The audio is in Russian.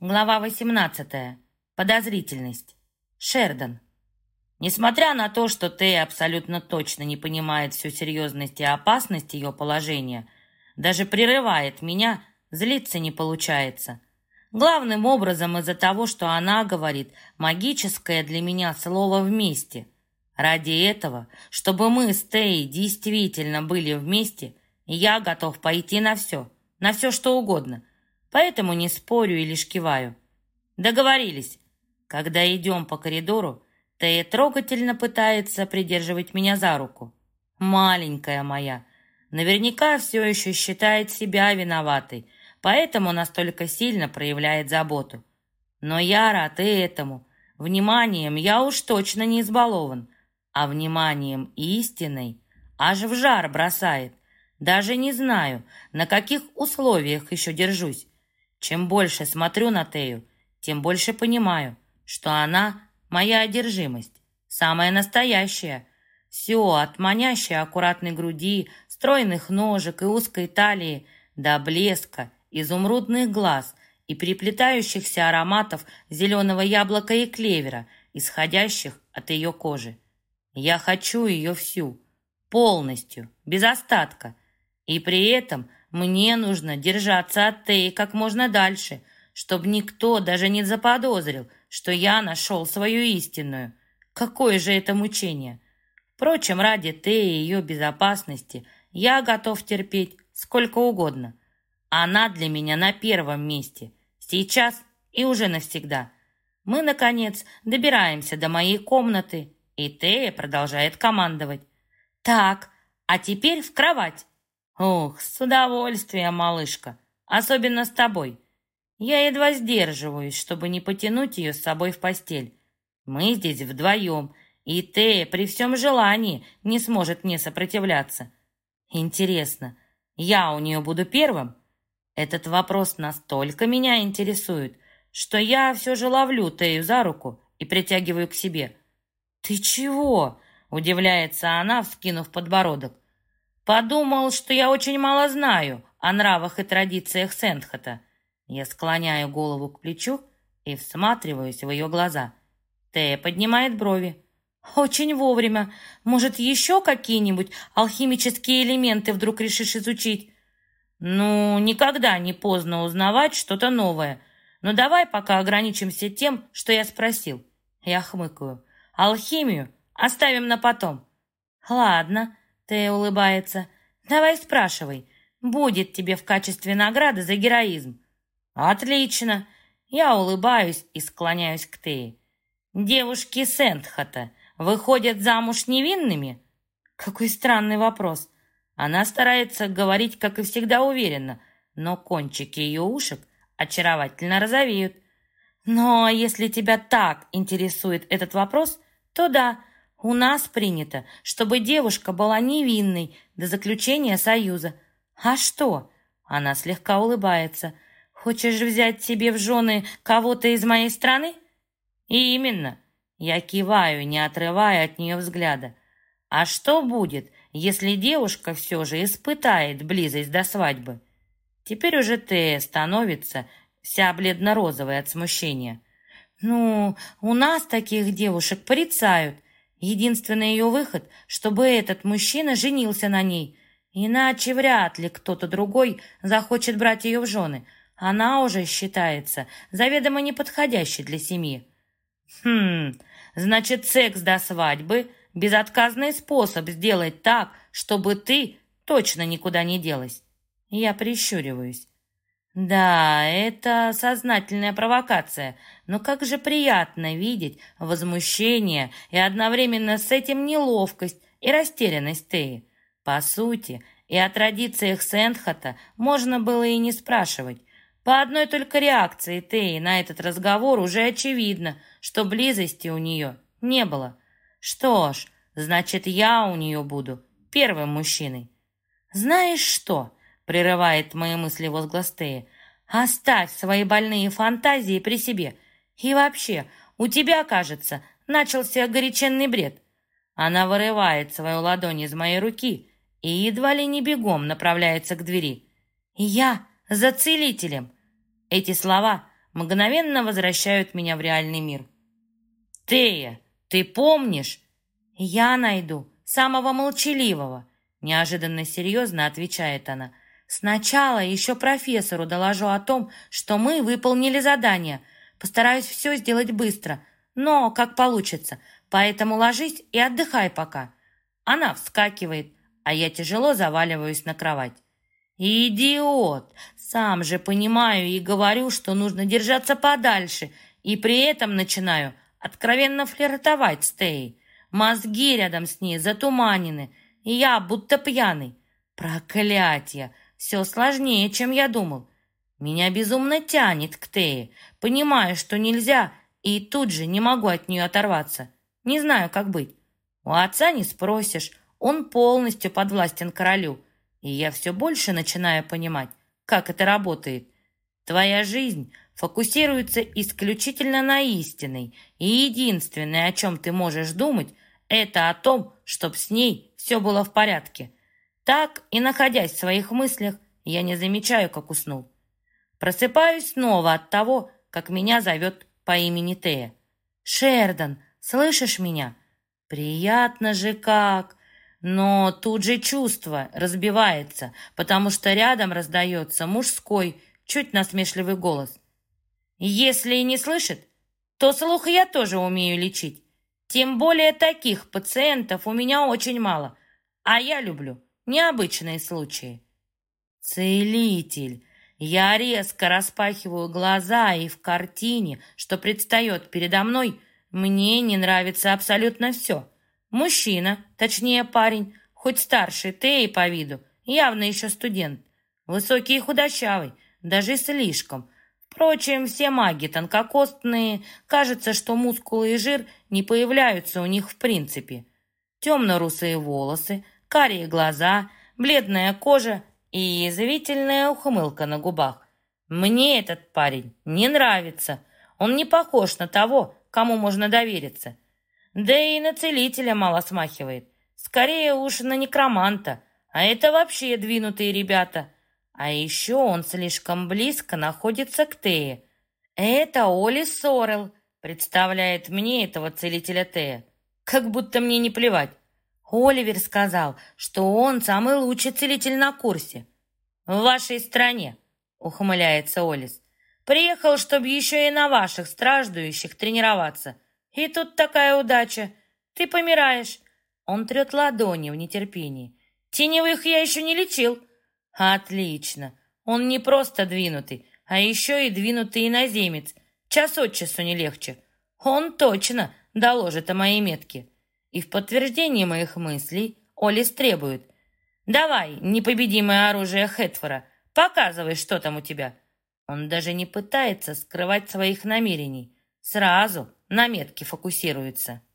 Глава 18. Подозрительность. Шердон. Несмотря на то, что Тея абсолютно точно не понимает всю серьезность и опасность ее положения, даже прерывает меня, злиться не получается. Главным образом из-за того, что она говорит магическое для меня слово «вместе». Ради этого, чтобы мы с Теей действительно были вместе, я готов пойти на все что угодно. Поэтому не спорю и лишь киваю. Договорились. Когда идем по коридору, Тея трогательно пытается придерживать меня за руку. Маленькая моя, наверняка все еще считает себя виноватой, поэтому настолько сильно проявляет заботу. Но я рад и этому. Вниманием я уж точно не избалован, а вниманием истинной аж в жар бросает. Даже не знаю, на каких условиях еще держусь. Чем больше смотрю на Тею, тем больше понимаю, что она моя одержимость, самая настоящая. Все от манящей аккуратной груди, стройных ножек и узкой талии до блеска, изумрудных глаз и переплетающихся ароматов зеленого яблока и клевера, исходящих от ее кожи. Я хочу ее всю, полностью, без остатка, и при этом мне нужно держаться от Теи как можно дальше, чтобы никто даже не заподозрил, что я нашел свою истинную. Какое же это мучение! Впрочем, ради Теи и ее безопасности я готов терпеть сколько угодно. Она для меня на первом месте, сейчас и уже навсегда. Мы, наконец, добираемся до моей комнаты, и Тея продолжает командовать. «Так, а теперь в кровать!» «Ух, с удовольствием, малышка, особенно с тобой. Я едва сдерживаюсь, чтобы не потянуть ее с собой в постель. Мы здесь вдвоем, и Тея при всем желании не сможет мне сопротивляться. Интересно, я у нее буду первым?» Этот вопрос настолько меня интересует, что я все же ловлю Тею за руку и притягиваю к себе. «Ты чего?» — удивляется она, вскинув подбородок. «Подумал, что я очень мало знаю о нравах и традициях Сентхата». Я склоняю голову к плечу и всматриваюсь в ее глаза. Тея поднимает брови. «Очень вовремя. Может, еще какие-нибудь алхимические элементы вдруг решишь изучить?» «Ну, никогда не поздно узнавать что-то новое. Но давай пока ограничимся тем, что я спросил». Я хмыкаю. «Алхимию оставим на потом». «Ладно». Тея улыбается. «Давай спрашивай. Будет тебе в качестве награды за героизм». «Отлично!» Я улыбаюсь и склоняюсь к Тее. «Девушки Сентхата выходят замуж невинными?» Какой странный вопрос. Она старается говорить, как и всегда, уверенно, но кончики ее ушек очаровательно розовеют. «Но если тебя так интересует этот вопрос, то да, у нас принято, чтобы девушка была невинной до заключения союза. А что?» Она слегка улыбается. «Хочешь взять себе в жены кого-то из моей страны?» «Именно». Я киваю, не отрывая от нее взгляда. «А что будет, если девушка все же испытает близость до свадьбы?» Теперь уже Тея становится вся бледно-розовая от смущения. «Ну, у нас таких девушек порицают. Единственный ее выход, чтобы этот мужчина женился на ней. Иначе вряд ли кто-то другой захочет брать ее в жены. Она уже считается заведомо неподходящей для семьи». Значит, секс до свадьбы — безотказный способ сделать так, чтобы ты точно никуда не делась». Я прищуриваюсь. Да, это сознательная провокация, но как же приятно видеть возмущение и одновременно с этим неловкость и растерянность Теи. По сути, и о традициях Сентхата можно было и не спрашивать. По одной только реакции Теи на этот разговор уже очевидно, что близости у нее не было. Что ж, значит, я у нее буду первым мужчиной. «Знаешь что?» — прерывает мои мысли возглас Теи. «Оставь свои больные фантазии при себе. И вообще, у тебя, кажется, начался горяченный бред». Она вырывает свою ладонь из моей руки и едва ли не бегом направляется к двери. «Я за целителем». Эти слова мгновенно возвращают меня в реальный мир. «Тея, ты помнишь?» «Я найду самого молчаливого», — неожиданно серьезно отвечает она. «Сначала еще профессору доложу о том, что мы выполнили задание. Постараюсь все сделать быстро, но как получится, поэтому ложись и отдыхай пока». Она вскакивает, а я тяжело заваливаюсь на кровать. «Идиот! Сам же понимаю и говорю, что нужно держаться подальше, и при этом начинаю откровенно флиртовать с Теей. Мозги рядом с ней затуманены, и я будто пьяный. Проклятье! Все сложнее, чем я думал. Меня безумно тянет к Тее. Понимаю, что нельзя, и тут же не могу от нее оторваться. Не знаю, как быть. У отца не спросишь, он полностью подвластен королю. И я все больше начинаю понимать, как это работает. Твоя жизнь фокусируется исключительно на истинной, и единственное, о чем ты можешь думать, это о том, чтобы с ней все было в порядке. Так и находясь в своих мыслях, я не замечаю, как уснул. Просыпаюсь снова от того, как меня зовет по имени Тея. «Шердан, слышишь меня?» «Приятно же как!» Но тут же чувство разбивается, потому что рядом раздается мужской, чуть насмешливый голос. «Если и не слышит, то слух я тоже умею лечить. Тем более таких пациентов у меня очень мало, а я люблю необычные случаи». «Целитель!» Я резко распахиваю глаза, и в картине, что предстает передо мной, мне не нравится абсолютно все. Мужчина, точнее парень, хоть старше Теи по виду, явно еще студент. Высокий и худощавый, даже слишком. Впрочем, все маги тонкокостные, кажется, что мускулы и жир не появляются у них в принципе. Темно-русые волосы, карие глаза, бледная кожа и язвительная ухмылка на губах. Мне этот парень не нравится. Он не похож на того, кому можно довериться. Да и на целителя мало смахивает. Скорее уж на некроманта. А это вообще двинутые ребята. А еще он слишком близко находится к Тее. Это Оли Сорел представляет мне этого целителя Тея. Как будто мне не плевать. Оливер сказал, что он самый лучший целитель на курсе. В вашей стране, ухмыляется Олис. Приехал, чтобы еще и на ваших страждущих тренироваться. И тут такая удача. Ты помираешь. Он трет ладони в нетерпении. Теневых я еще не лечил. Отлично. Он не просто двинутый, а еще и двинутый иноземец. Час от часу не легче. Он точно доложит о моей метке. И в подтверждение моих мыслей Олис требует. «Давай, непобедимое оружие Хэтфора, показывай, что там у тебя». Он даже не пытается скрывать своих намерений. Сразу на метке фокусируется.